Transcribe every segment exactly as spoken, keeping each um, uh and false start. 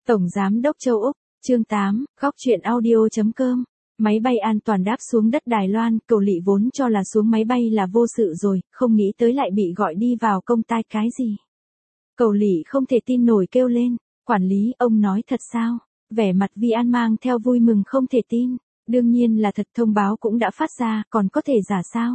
Tổng Giám đốc châu Úc, chương tám, góc chuyện audio chấm com. Máy bay an toàn đáp xuống đất Đài Loan, Cầu Lị vốn cho là xuống máy bay là vô sự rồi, không nghĩ tới lại bị gọi đi vào công tai cái gì. Cầu Lị không thể tin nổi kêu lên, quản lý, ông nói thật sao? Vẻ mặt Vi An mang theo vui mừng không thể tin, đương nhiên là thật, thông báo cũng đã phát ra, còn có thể giả sao?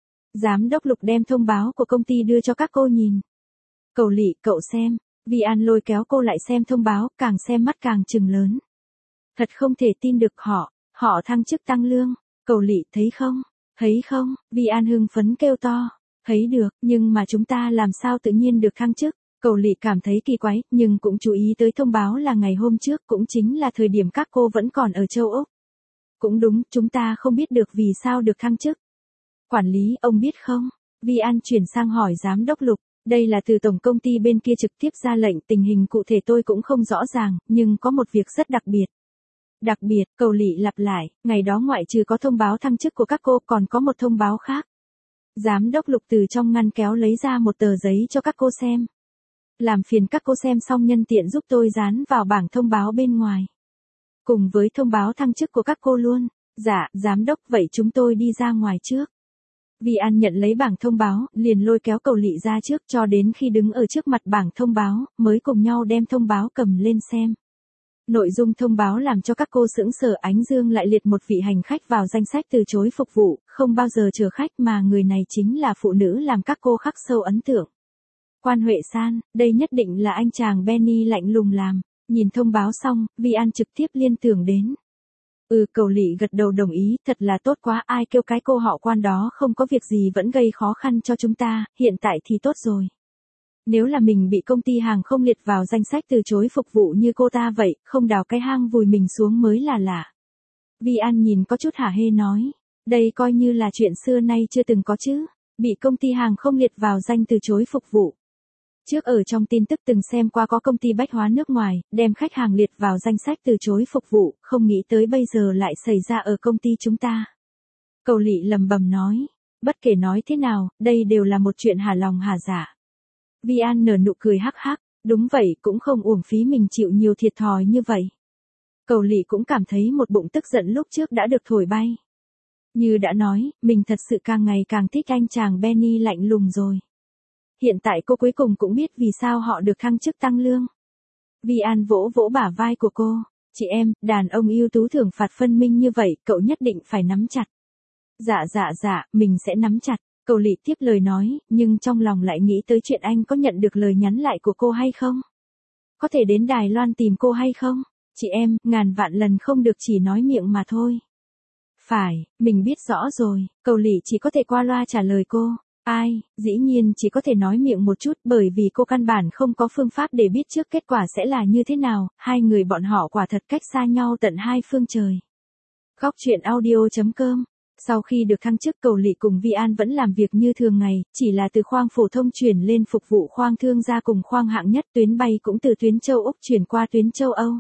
Giám đốc Lục đem thông báo của công ty đưa cho các cô nhìn. Cầu Lị, cậu xem. Vi An lôi kéo cô lại xem thông báo, càng xem mắt càng trừng lớn. Thật không thể tin được, họ, họ thăng chức tăng lương. Cầu Lị, thấy không, thấy không? Vi An hưng phấn kêu to. Thấy được, nhưng mà chúng ta làm sao tự nhiên được thăng chức? Cầu Lị cảm thấy kỳ quái, nhưng cũng chú ý tới thông báo là ngày hôm trước, cũng chính là thời điểm các cô vẫn còn ở châu Úc. Cũng đúng, chúng ta không biết được vì sao được thăng chức. Quản lý, ông biết không? Vi An chuyển sang hỏi giám đốc Lục. Đây là từ tổng công ty bên kia trực tiếp ra lệnh, tình hình cụ thể tôi cũng không rõ ràng, nhưng có một việc rất đặc biệt. Đặc biệt, Cầu Lị lặp lại, ngày đó ngoại trừ có thông báo thăng chức của các cô còn có một thông báo khác. Giám đốc Lục từ trong ngăn kéo lấy ra một tờ giấy cho các cô xem. Làm phiền các cô xem xong nhân tiện giúp tôi dán vào bảng thông báo bên ngoài. Cùng với thông báo thăng chức của các cô luôn. Dạ, giám đốc, vậy chúng tôi đi ra ngoài trước. Vi An nhận lấy bảng thông báo, liền lôi kéo Cầu Lị ra trước cho đến khi đứng ở trước mặt bảng thông báo, mới cùng nhau đem thông báo cầm lên xem. Nội dung thông báo làm cho các cô sững sờ, Ánh Dương lại liệt một vị hành khách vào danh sách từ chối phục vụ, không bao giờ chờ khách mà người này chính là phụ nữ làm các cô khắc sâu ấn tượng. Quan Huệ San, đây nhất định là anh chàng Benny lạnh lùng làm. Nhìn thông báo xong, Vi An trực tiếp liên tưởng đến. Ừ, Cầu Lị gật đầu đồng ý, thật là tốt quá, ai kêu cái cô họ Quan đó không có việc gì vẫn gây khó khăn cho chúng ta, hiện tại thì tốt rồi. Nếu là mình bị công ty hàng không liệt vào danh sách từ chối phục vụ như cô ta vậy, không đào cái hang vùi mình xuống mới là lạ. Vi An nhìn có chút hả hê nói, đây coi như là chuyện xưa nay chưa từng có chứ, bị công ty hàng không liệt vào danh từ chối phục vụ. Trước ở trong tin tức từng xem qua có công ty bách hóa nước ngoài, đem khách hàng liệt vào danh sách từ chối phục vụ, không nghĩ tới bây giờ lại xảy ra ở công ty chúng ta. Cầu Lị lầm bầm nói, bất kể nói thế nào, đây đều là một chuyện hả lòng hả dạ. Vi An nở nụ cười hắc hắc, đúng vậy, cũng không uổng phí mình chịu nhiều thiệt thòi như vậy. Cầu Lị cũng cảm thấy một bụng tức giận lúc trước đã được thổi bay. Như đã nói, mình thật sự càng ngày càng thích anh chàng Benny lạnh lùng rồi. Hiện tại cô cuối cùng cũng biết vì sao họ được thăng chức tăng lương. Vi An vỗ vỗ bả vai của cô, chị em, đàn ông ưu tú thưởng phạt phân minh như vậy, cậu nhất định phải nắm chặt. Dạ dạ dạ, mình sẽ nắm chặt, Cầu Lị tiếp lời nói, nhưng trong lòng lại nghĩ tới chuyện anh có nhận được lời nhắn lại của cô hay không? Có thể đến Đài Loan tìm cô hay không? Chị em, ngàn vạn lần không được chỉ nói miệng mà thôi. Phải, mình biết rõ rồi, Cầu Lị chỉ có thể qua loa trả lời cô. Ai, dĩ nhiên chỉ có thể nói miệng một chút bởi vì cô căn bản không có phương pháp để biết trước kết quả sẽ là như thế nào, hai người bọn họ quả thật cách xa nhau tận hai phương trời. Góc chuyện audio chấm com. Sau khi được thăng chức, Cầu Lị cùng Vi An vẫn làm việc như thường ngày, chỉ là từ khoang phổ thông chuyển lên phục vụ khoang thương gia cùng khoang hạng nhất, tuyến bay cũng từ tuyến châu Úc chuyển qua tuyến châu Âu.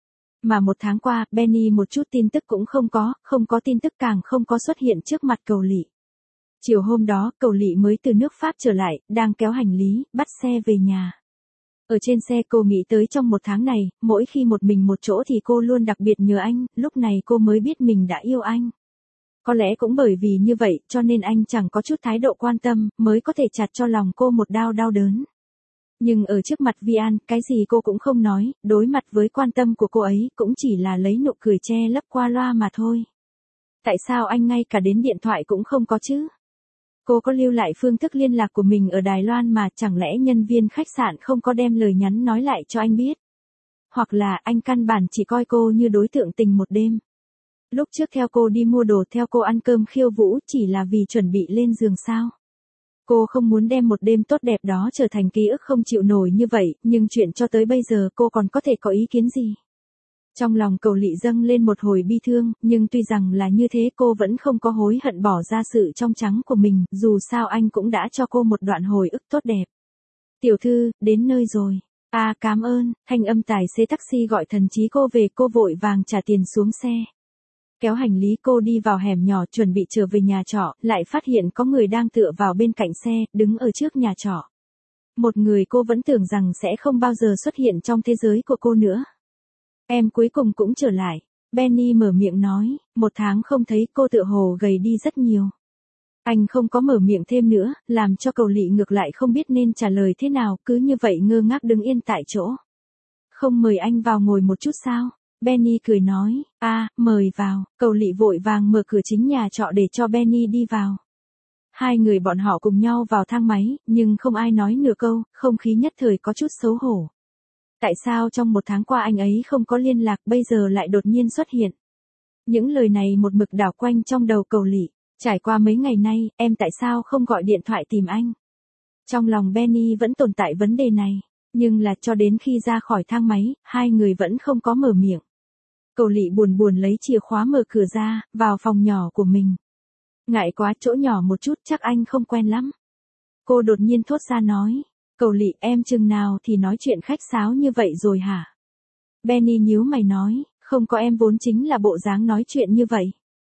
Mà một tháng qua, Benny một chút tin tức cũng không có, không có tin tức càng không có xuất hiện trước mặt Cầu Lị. Chiều hôm đó, Cầu Lị mới từ nước Pháp trở lại, đang kéo hành lý, bắt xe về nhà. Ở trên xe cô nghĩ tới trong một tháng này, mỗi khi một mình một chỗ thì cô luôn đặc biệt nhớ anh, lúc này cô mới biết mình đã yêu anh. Có lẽ cũng bởi vì như vậy, cho nên anh chẳng có chút thái độ quan tâm, mới có thể chặt cho lòng cô một đau đau đớn. Nhưng ở trước mặt Vi An, cái gì cô cũng không nói, đối mặt với quan tâm của cô ấy, cũng chỉ là lấy nụ cười che lấp qua loa mà thôi. Tại sao anh ngay cả đến điện thoại cũng không có chứ? Cô có lưu lại phương thức liên lạc của mình ở Đài Loan mà, chẳng lẽ nhân viên khách sạn không có đem lời nhắn nói lại cho anh biết? Hoặc là anh căn bản chỉ coi cô như đối tượng tình một đêm. Lúc trước theo cô đi mua đồ, theo cô ăn cơm khiêu vũ chỉ là vì chuẩn bị lên giường sao? Cô không muốn đem một đêm tốt đẹp đó trở thành ký ức không chịu nổi như vậy, nhưng chuyện cho tới bây giờ cô còn có thể có ý kiến gì? Trong lòng Cầu Lị dâng lên một hồi bi thương, nhưng tuy rằng là như thế cô vẫn không có hối hận bỏ ra sự trong trắng của mình, dù sao anh cũng đã cho cô một đoạn hồi ức tốt đẹp. Tiểu thư, đến nơi rồi. À, cảm ơn, thanh âm tài xế taxi gọi thần trí cô về, cô vội vàng trả tiền xuống xe. Kéo hành lý cô đi vào hẻm nhỏ chuẩn bị trở về nhà trọ, lại phát hiện có người đang tựa vào bên cạnh xe, đứng ở trước nhà trọ. Một người cô vẫn tưởng rằng sẽ không bao giờ xuất hiện trong thế giới của cô nữa. Em cuối cùng cũng trở lại. Benny mở miệng nói, một tháng không thấy cô tựa hồ gầy đi rất nhiều. Anh không có mở miệng thêm nữa, làm cho Cầu Lị ngược lại không biết nên trả lời thế nào, cứ như vậy ngơ ngác đứng yên tại chỗ. Không mời anh vào ngồi một chút sao? Benny cười nói, a, à, mời vào. Cầu Lị vội vàng mở cửa chính nhà trọ để cho Benny đi vào. Hai người bọn họ cùng nhau vào thang máy, nhưng không ai nói nửa câu, không khí nhất thời có chút xấu hổ. Tại sao trong một tháng qua anh ấy không có liên lạc, bây giờ lại đột nhiên xuất hiện? Những lời này một mực đảo quanh trong đầu Cầu Lị. Trải qua mấy ngày nay, em tại sao không gọi điện thoại tìm anh? Trong lòng Benny vẫn tồn tại vấn đề này, nhưng là cho đến khi ra khỏi thang máy, hai người vẫn không có mở miệng. Cầu Lị buồn buồn lấy chìa khóa mở cửa ra, vào phòng nhỏ của mình. Ngại quá, chỗ nhỏ một chút, chắc anh không quen lắm. Cô đột nhiên thốt ra nói, Cầu Lị, em chừng nào thì nói chuyện khách sáo như vậy rồi hả? Benny nhíu mày nói, không có, em vốn chính là bộ dáng nói chuyện như vậy.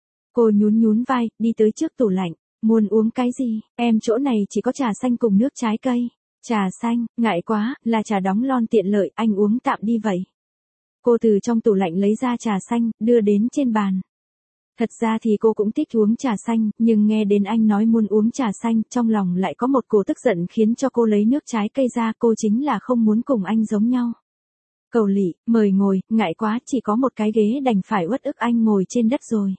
Cô nhún nhún vai, đi tới trước tủ lạnh, muốn uống cái gì, em chỗ này chỉ có trà xanh cùng nước trái cây. Trà xanh, ngại quá, là trà đóng lon tiện lợi, anh uống tạm đi vậy. Cô từ trong tủ lạnh lấy ra trà xanh, đưa đến trên bàn. Thật ra thì cô cũng thích uống trà xanh, nhưng nghe đến anh nói muốn uống trà xanh, trong lòng lại có một cổ tức giận khiến cho cô lấy nước trái cây ra, cô chính là không muốn cùng anh giống nhau. Cầu Lị, mời ngồi, ngại quá, chỉ có một cái ghế đành phải uất ức anh ngồi trên đất rồi.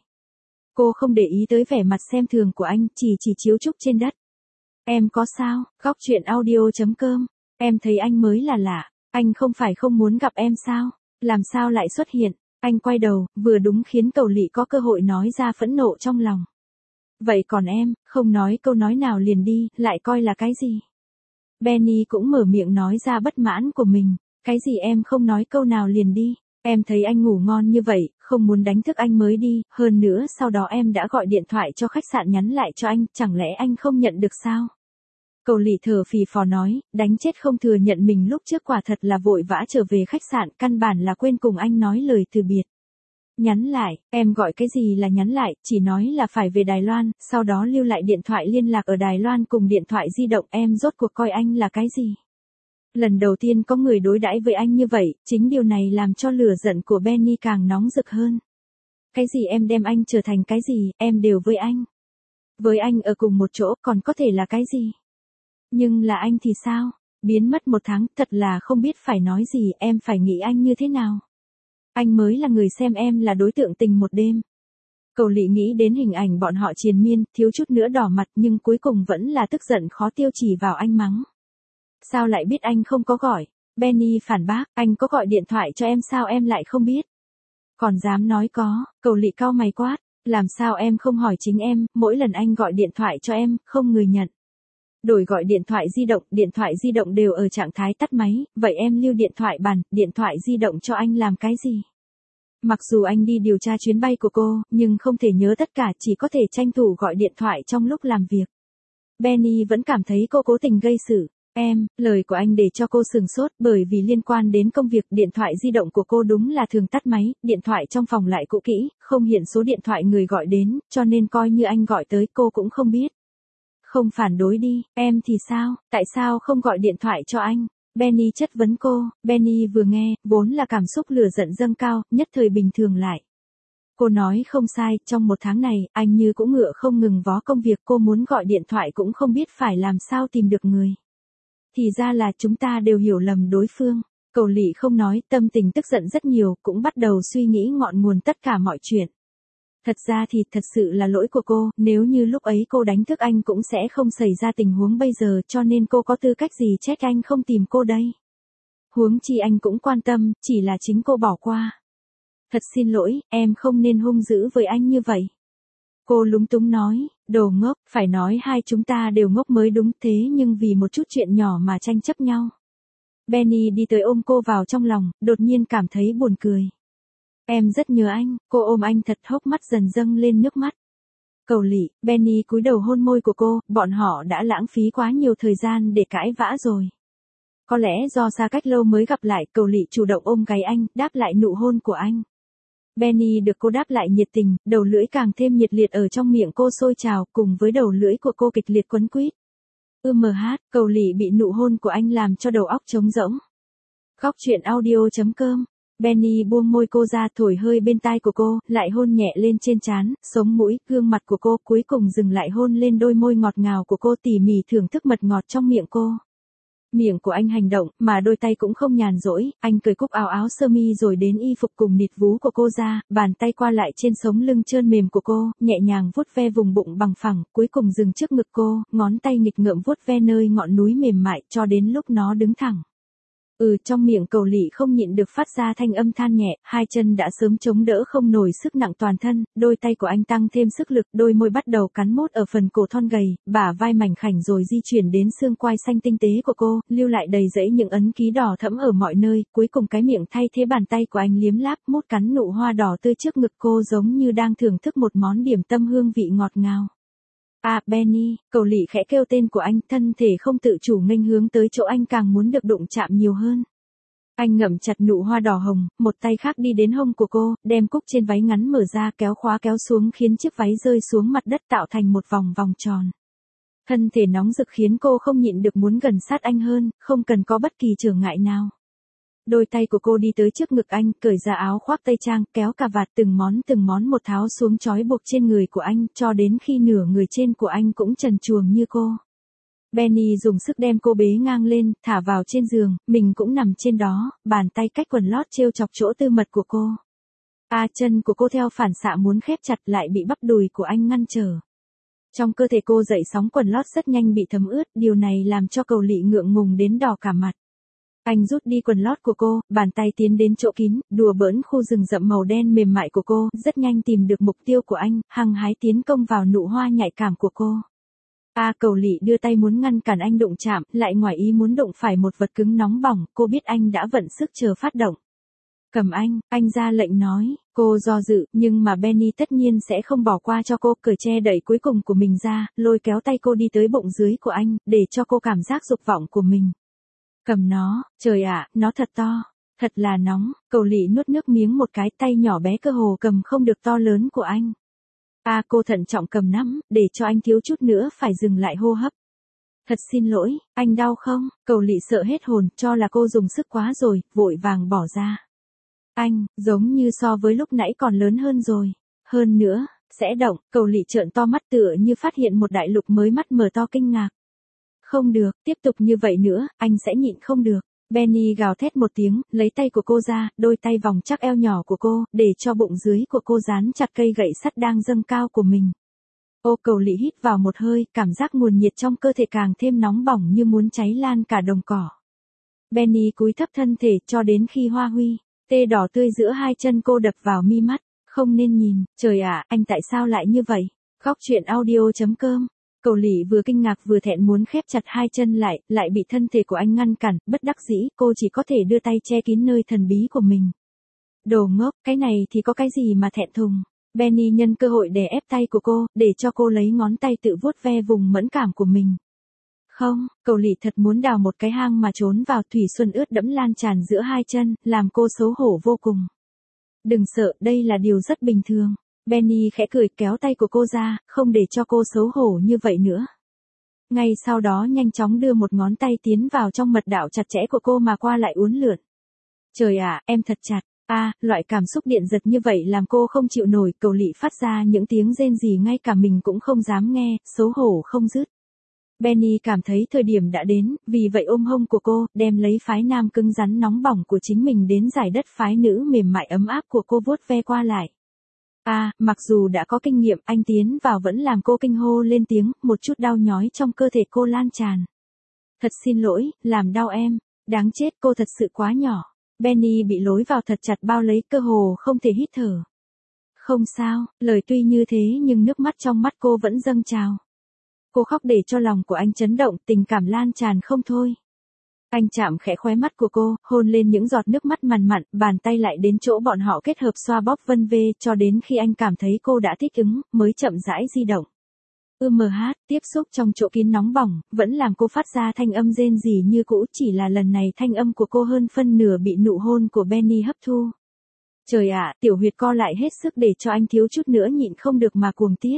Cô không để ý tới vẻ mặt xem thường của anh, chỉ chỉ chiếu trúc trên đất. Em có sao? Góc chuyện audio chấm com. Em thấy anh mới là lạ. Anh không phải không muốn gặp em sao? Làm sao lại xuất hiện? Anh quay đầu, vừa đúng khiến Cầu Lị có cơ hội nói ra phẫn nộ trong lòng. Vậy còn em, không nói câu nói nào liền đi, lại coi là cái gì? Benny cũng mở miệng nói ra bất mãn của mình. Cái gì em không nói câu nào liền đi? Em thấy anh ngủ ngon như vậy, không muốn đánh thức anh mới đi, hơn nữa sau đó em đã gọi điện thoại cho khách sạn nhắn lại cho anh, chẳng lẽ anh không nhận được sao? Cầu Lị thở phì phò nói, đánh chết không thừa nhận mình lúc trước quả thật là vội vã trở về khách sạn, căn bản là quên cùng anh nói lời từ biệt. Nhắn lại, em gọi cái gì là nhắn lại, chỉ nói là phải về Đài Loan, sau đó lưu lại điện thoại liên lạc ở Đài Loan cùng điện thoại di động, em rốt cuộc coi anh là cái gì? Lần đầu tiên có người đối đãi với anh như vậy, chính điều này làm cho lửa giận của Benny càng nóng rực hơn. Cái gì em đem anh trở thành cái gì, em đều với anh. Với anh ở cùng một chỗ còn có thể là cái gì? Nhưng là anh thì sao? Biến mất một tháng, thật là không biết phải nói gì, em phải nghĩ anh như thế nào? Anh mới là người xem em là đối tượng tình một đêm. Cầu Lị nghĩ đến hình ảnh bọn họ triền miên, thiếu chút nữa đỏ mặt nhưng cuối cùng vẫn là tức giận khó tiêu chỉ vào anh mắng. Sao lại biết anh không có gọi? Benny phản bác, anh có gọi điện thoại cho em sao em lại không biết? Còn dám nói có, Cầu Lị cau mày quát, làm sao em không hỏi chính em, mỗi lần anh gọi điện thoại cho em, không người nhận. Đổi gọi điện thoại di động, điện thoại di động đều ở trạng thái tắt máy, vậy em lưu điện thoại bàn, điện thoại di động cho anh làm cái gì? Mặc dù anh đi điều tra chuyến bay của cô, nhưng không thể nhớ tất cả, chỉ có thể tranh thủ gọi điện thoại trong lúc làm việc. Benny vẫn cảm thấy cô cố tình gây sự. Em, lời của anh để cho cô sừng sốt, bởi vì liên quan đến công việc, điện thoại di động của cô đúng là thường tắt máy, điện thoại trong phòng lại cũ kỹ, không hiện số điện thoại người gọi đến, cho nên coi như anh gọi tới cô cũng không biết. Không phản đối đi, em thì sao, tại sao không gọi điện thoại cho anh? Benny chất vấn cô, Benny vừa nghe, vốn là cảm xúc lửa giận dâng cao, nhất thời bình thường lại. Cô nói không sai, trong một tháng này, anh như cũng ngựa không ngừng vó công việc, cô muốn gọi điện thoại cũng không biết phải làm sao tìm được người. Thì ra là chúng ta đều hiểu lầm đối phương. Cầu Lị không nói, tâm tình tức giận rất nhiều, cũng bắt đầu suy nghĩ ngọn nguồn tất cả mọi chuyện. Thật ra thì thật sự là lỗi của cô, nếu như lúc ấy cô đánh thức anh cũng sẽ không xảy ra tình huống bây giờ, cho nên cô có tư cách gì trách anh không tìm cô đây. Huống chi anh cũng quan tâm, chỉ là chính cô bỏ qua. Thật xin lỗi, em không nên hung dữ với anh như vậy. Cô lúng túng nói, đồ ngốc, phải nói hai chúng ta đều ngốc mới đúng, thế nhưng vì một chút chuyện nhỏ mà tranh chấp nhau. Benny đi tới ôm cô vào trong lòng, đột nhiên cảm thấy buồn cười. Em rất nhớ anh, cô ôm anh thật, hốc mắt dần dâng lên nước mắt. Cầu Lị, Benny cúi đầu hôn môi của cô, bọn họ đã lãng phí quá nhiều thời gian để cãi vã rồi. Có lẽ do xa cách lâu mới gặp lại, Cầu Lị chủ động ôm gáy anh, đáp lại nụ hôn của anh. Benny được cô đáp lại nhiệt tình, đầu lưỡi càng thêm nhiệt liệt ở trong miệng cô sôi trào, cùng với đầu lưỡi của cô kịch liệt quấn quýt. Ưm hát, Cầu Lị bị nụ hôn của anh làm cho đầu óc trống rỗng. Góc chuyện audio chấm com Benny buông môi cô ra, thổi hơi bên tai của cô, lại hôn nhẹ lên trên trán, sống mũi, gương mặt của cô, cuối cùng dừng lại hôn lên đôi môi ngọt ngào của cô, tỉ mỉ thưởng thức mật ngọt trong miệng cô. Miệng của anh hành động, mà đôi tay cũng không nhàn rỗi, anh cởi cúc áo áo sơ mi rồi đến y phục cùng nịt vú của cô ra, bàn tay qua lại trên sống lưng trơn mềm của cô, nhẹ nhàng vuốt ve vùng bụng bằng phẳng, cuối cùng dừng trước ngực cô, ngón tay nghịch ngợm vuốt ve nơi ngọn núi mềm mại cho đến lúc nó đứng thẳng. Ừ, trong miệng Cầu Lị không nhịn được phát ra thanh âm than nhẹ, hai chân đã sớm chống đỡ không nổi sức nặng toàn thân, đôi tay của anh tăng thêm sức lực, đôi môi bắt đầu cắn mốt ở phần cổ thon gầy, bả vai mảnh khảnh rồi di chuyển đến xương quai xanh tinh tế của cô, lưu lại đầy rẫy những ấn ký đỏ thẫm ở mọi nơi, cuối cùng cái miệng thay thế bàn tay của anh liếm láp, mốt cắn nụ hoa đỏ tươi trước ngực cô giống như đang thưởng thức một món điểm tâm hương vị ngọt ngào. À, Benny, Cầu Lị khẽ kêu tên của anh, thân thể không tự chủ nghênh hướng tới chỗ anh, càng muốn được đụng chạm nhiều hơn. Anh ngậm chặt nụ hoa đỏ hồng, một tay khác đi đến hông của cô, đem cúc trên váy ngắn mở ra, kéo khóa kéo xuống khiến chiếc váy rơi xuống mặt đất tạo thành một vòng vòng tròn. Thân thể nóng rực khiến cô không nhịn được muốn gần sát anh hơn, không cần có bất kỳ trở ngại nào. Đôi tay của cô đi tới trước ngực anh, cởi ra áo khoác tây trang, kéo cà vạt từng món từng món một tháo xuống trói buộc trên người của anh, cho đến khi nửa người trên của anh cũng trần truồng như cô. Benny dùng sức đem cô bế ngang lên, thả vào trên giường, mình cũng nằm trên đó, bàn tay cách quần lót trêu chọc chỗ tư mật của cô. À, chân của cô theo phản xạ muốn khép chặt lại bị bắp đùi của anh ngăn trở. Trong cơ thể cô dậy sóng, quần lót rất nhanh bị thấm ướt, điều này làm cho Cầu Lị ngượng ngùng đến đỏ cả mặt. Anh rút đi quần lót của cô, bàn tay tiến đến chỗ kín, đùa bỡn khu rừng rậm màu đen mềm mại của cô, rất nhanh tìm được mục tiêu của anh, hăng hái tiến công vào nụ hoa nhạy cảm của cô. À, Cầu Lị đưa tay muốn ngăn cản anh đụng chạm, lại ngoài ý muốn đụng phải một vật cứng nóng bỏng, cô biết anh đã vận sức chờ phát động. Cầm anh, anh ra lệnh nói, cô do dự, nhưng mà Benny tất nhiên sẽ không bỏ qua cho cô, cởi che đẩy cuối cùng của mình ra, lôi kéo tay cô đi tới bụng dưới của anh, để cho cô cảm giác dục vọng của mình. Cầm nó, trời ạ, nó thật to, thật là nóng, Cầu Lị nuốt nước miếng một cái, tay nhỏ bé cơ hồ cầm không được to lớn của anh. À, cô thận trọng cầm nắm, để cho anh thiếu chút nữa phải dừng lại hô hấp. Thật xin lỗi, anh đau không? Cầu Lị sợ hết hồn, cho là cô dùng sức quá rồi, vội vàng bỏ ra. Anh, giống như so với lúc nãy còn lớn hơn rồi. Hơn nữa, sẽ động, Cầu Lị trợn to mắt tựa như phát hiện một đại lục mới, mắt mở to kinh ngạc. Không được, tiếp tục như vậy nữa, anh sẽ nhịn không được. Benny gào thét một tiếng, lấy tay của cô ra, đôi tay vòng chắc eo nhỏ của cô, để cho bụng dưới của cô dán chặt cây gậy sắt đang dâng cao của mình. Ô, Cầu Lị hít vào một hơi, cảm giác nguồn nhiệt trong cơ thể càng thêm nóng bỏng như muốn cháy lan cả đồng cỏ. Benny cúi thấp thân thể cho đến khi hoa huy, tê đỏ tươi giữa hai chân cô đập vào mi mắt. Không nên nhìn, trời ạ, anh tại sao lại như vậy? Góc truyện audio chấm com. Cầu Lị vừa kinh ngạc vừa thẹn muốn khép chặt hai chân lại, lại bị thân thể của anh ngăn cản, bất đắc dĩ, cô chỉ có thể đưa tay che kín nơi thần bí của mình. Đồ ngốc, cái này thì có cái gì mà thẹn thùng. Benny nhân cơ hội đè ép tay của cô, để cho cô lấy ngón tay tự vuốt ve vùng mẫn cảm của mình. Không, Cầu Lị thật muốn đào một cái hang mà trốn vào, thủy xuân ướt đẫm lan tràn giữa hai chân, làm cô xấu hổ vô cùng. Đừng sợ, đây là điều rất bình thường. Benny khẽ cười, kéo tay của cô ra, không để cho cô xấu hổ như vậy nữa. Ngay sau đó nhanh chóng đưa một ngón tay tiến vào trong mật đạo chặt chẽ của cô mà qua lại uốn lượn. Trời ạ, em thật chặt. À, loại cảm xúc điện giật như vậy làm cô không chịu nổi, Cầu Lị phát ra những tiếng rên rỉ ngay cả mình cũng không dám nghe, xấu hổ không dứt. Benny cảm thấy thời điểm đã đến, vì vậy ôm hông của cô, đem lấy phái nam cứng rắn nóng bỏng của chính mình đến giải đất phái nữ mềm mại ấm áp của cô vuốt ve qua lại. À, mặc dù đã có kinh nghiệm, anh tiến vào vẫn làm cô kinh hô lên tiếng, một chút đau nhói trong cơ thể cô lan tràn. Thật xin lỗi, làm đau em, đáng chết, cô thật sự quá nhỏ. Benny bị lối vào thật chặt bao lấy, cơ hồ không thể hít thở. Không sao, lời tuy như thế nhưng nước mắt trong mắt cô vẫn dâng trào. Cô khóc để cho lòng của anh chấn động, tình cảm lan tràn không thôi. Anh chạm khẽ khóe mắt của cô, hôn lên những giọt nước mắt mằn mặn, bàn tay lại đến chỗ bọn họ kết hợp xoa bóp vân vê cho đến khi anh cảm thấy cô đã thích ứng, mới chậm rãi di động. Ưm hát, tiếp xúc trong chỗ kín nóng bỏng, vẫn làm cô phát ra thanh âm rên rỉ như cũ, chỉ là lần này thanh âm của cô hơn phân nửa bị nụ hôn của Benny hấp thu. Trời ạ, tiểu huyệt co lại hết sức để cho anh thiếu chút nữa nhịn không được mà cuồng tiết.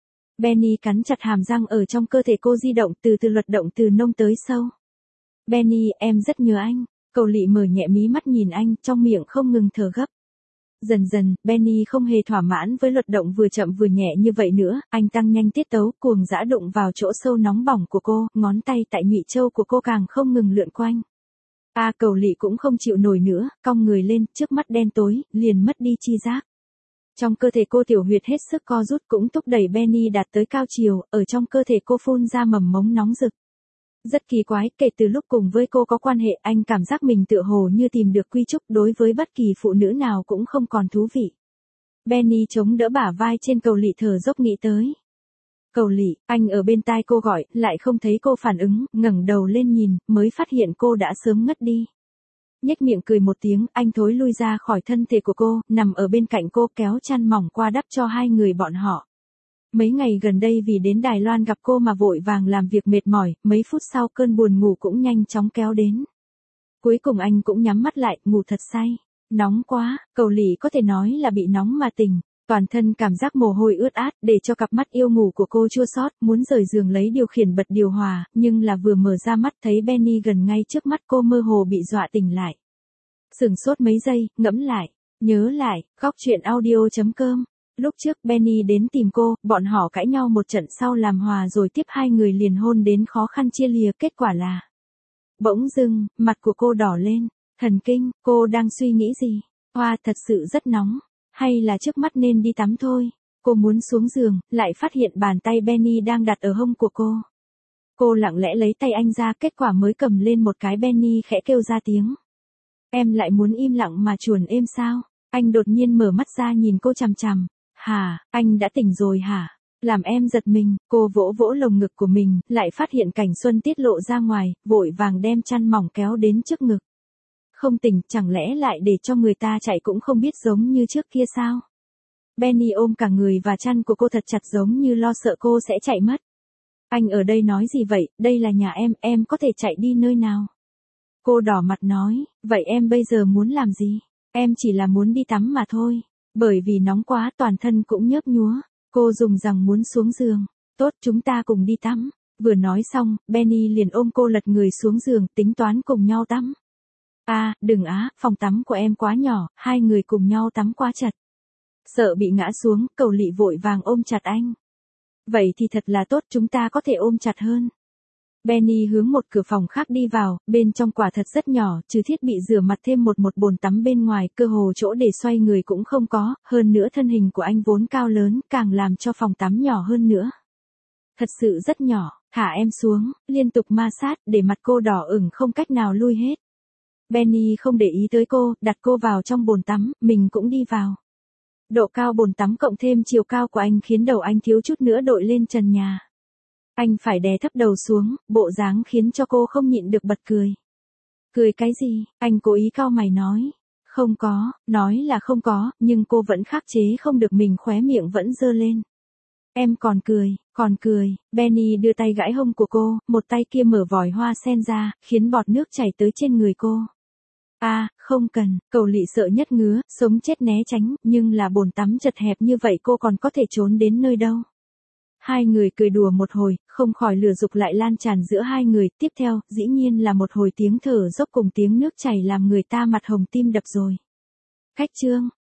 Benny cắn chặt hàm răng ở trong cơ thể cô di động, từ từ luật động từ nông tới sâu. Benny, em rất nhớ anh. Cầu lị mở nhẹ mí mắt nhìn anh, trong miệng không ngừng thở gấp. Dần dần, Benny không hề thỏa mãn với luật động vừa chậm vừa nhẹ như vậy nữa, anh tăng nhanh tiết tấu, cuồng dã đụng vào chỗ sâu nóng bỏng của cô, ngón tay tại nhụy châu của cô càng không ngừng lượn quanh. A à, cầu lị cũng không chịu nổi nữa, cong người lên, trước mắt đen tối, liền mất đi chi giác. Trong cơ thể cô tiểu huyệt hết sức co rút cũng thúc đẩy Benny đạt tới cao chiều, ở trong cơ thể cô phun ra mầm mống nóng rực. Rất kỳ quái, kể từ lúc cùng với cô có quan hệ anh cảm giác mình tựa hồ như tìm được quy trúc, đối với bất kỳ phụ nữ nào cũng không còn thú vị. Benny chống đỡ bả vai trên cầu lị thở dốc nghĩ tới. Cầu lị, anh ở bên tai cô gọi, lại không thấy cô phản ứng, ngẩng đầu lên nhìn, mới phát hiện cô đã sớm ngất đi. Nhếch miệng cười một tiếng, anh thối lui ra khỏi thân thể của cô, nằm ở bên cạnh cô kéo chăn mỏng qua đắp cho hai người bọn họ. Mấy ngày gần đây vì đến Đài Loan gặp cô mà vội vàng làm việc mệt mỏi, mấy phút sau cơn buồn ngủ cũng nhanh chóng kéo đến. Cuối cùng anh cũng nhắm mắt lại, ngủ thật say. Nóng quá, cầu lị có thể nói là bị nóng mà tỉnh. Toàn thân cảm giác mồ hôi ướt át, để cho cặp mắt yêu ngủ của cô chua xót, muốn rời giường lấy điều khiển bật điều hòa, nhưng là vừa mở ra mắt thấy Benny gần ngay trước mắt cô mơ hồ bị dọa tỉnh lại. Sửng sốt mấy giây, ngẫm lại, nhớ lại, góc truyện audio chấm com. Lúc trước Benny đến tìm cô, bọn họ cãi nhau một trận sau làm hòa rồi tiếp hai người liền hôn đến khó khăn chia lìa, kết quả là. Bỗng dưng, mặt của cô đỏ lên, thần kinh, cô đang suy nghĩ gì? Hoa thật sự rất nóng, hay là trước mắt nên đi tắm thôi? Cô muốn xuống giường, lại phát hiện bàn tay Benny đang đặt ở hông của cô. Cô lặng lẽ lấy tay anh ra, kết quả mới cầm lên một cái Benny khẽ kêu ra tiếng. Em lại muốn im lặng mà chuồn êm sao? Anh đột nhiên mở mắt ra nhìn cô chằm chằm. Hả, anh đã tỉnh rồi hả? Làm em giật mình, cô vỗ vỗ lồng ngực của mình, lại phát hiện cảnh xuân tiết lộ ra ngoài, vội vàng đem chăn mỏng kéo đến trước ngực. Không tỉnh, chẳng lẽ lại để cho người ta chạy cũng không biết giống như trước kia sao? Benny ôm cả người và chăn của cô thật chặt giống như lo sợ cô sẽ chạy mất. Anh ở đây nói gì vậy, đây là nhà em, em có thể chạy đi nơi nào? Cô đỏ mặt nói, vậy em bây giờ muốn làm gì? Em chỉ là muốn đi tắm mà thôi. Bởi vì nóng quá toàn thân cũng nhớp nhúa, cô dùng rằng muốn xuống giường. Tốt, chúng ta cùng đi tắm. Vừa nói xong, Benny liền ôm cô lật người xuống giường, tính toán cùng nhau tắm. À, đừng á, phòng tắm của em quá nhỏ, hai người cùng nhau tắm quá chật. Sợ bị ngã xuống, cầu lị vội vàng ôm chặt anh. Vậy thì thật là tốt, chúng ta có thể ôm chặt hơn. Benny hướng một cửa phòng khác đi vào, bên trong quả thật rất nhỏ, trừ thiết bị rửa mặt thêm một một bồn tắm bên ngoài, cơ hồ chỗ để xoay người cũng không có, hơn nữa thân hình của anh vốn cao lớn, càng làm cho phòng tắm nhỏ hơn nữa. Thật sự rất nhỏ, thả em xuống, liên tục ma sát, để mặt cô đỏ ửng không cách nào lui hết. Benny không để ý tới cô, đặt cô vào trong bồn tắm, mình cũng đi vào. Độ cao bồn tắm cộng thêm chiều cao của anh khiến đầu anh thiếu chút nữa đội lên trần nhà. Anh phải đè thấp đầu xuống, bộ dáng khiến cho cô không nhịn được bật cười. Cười cái gì? Anh cố ý cau mày nói. Không có, nói là không có, nhưng cô vẫn khắc chế không được mình, khóe miệng vẫn dơ lên. Em còn cười, còn cười. Benny đưa tay gãi hông của cô, một tay kia mở vòi hoa sen ra, khiến bọt nước chảy tới trên người cô. À, không cần, cầu lị sợ nhất ngứa, sống chết né tránh, nhưng là bồn tắm chật hẹp như vậy cô còn có thể trốn đến nơi đâu. Hai người cười đùa một hồi, không khỏi lửa dục lại lan tràn giữa hai người, tiếp theo, dĩ nhiên là một hồi tiếng thở dốc cùng tiếng nước chảy làm người ta mặt hồng tim đập rồi. Cách chương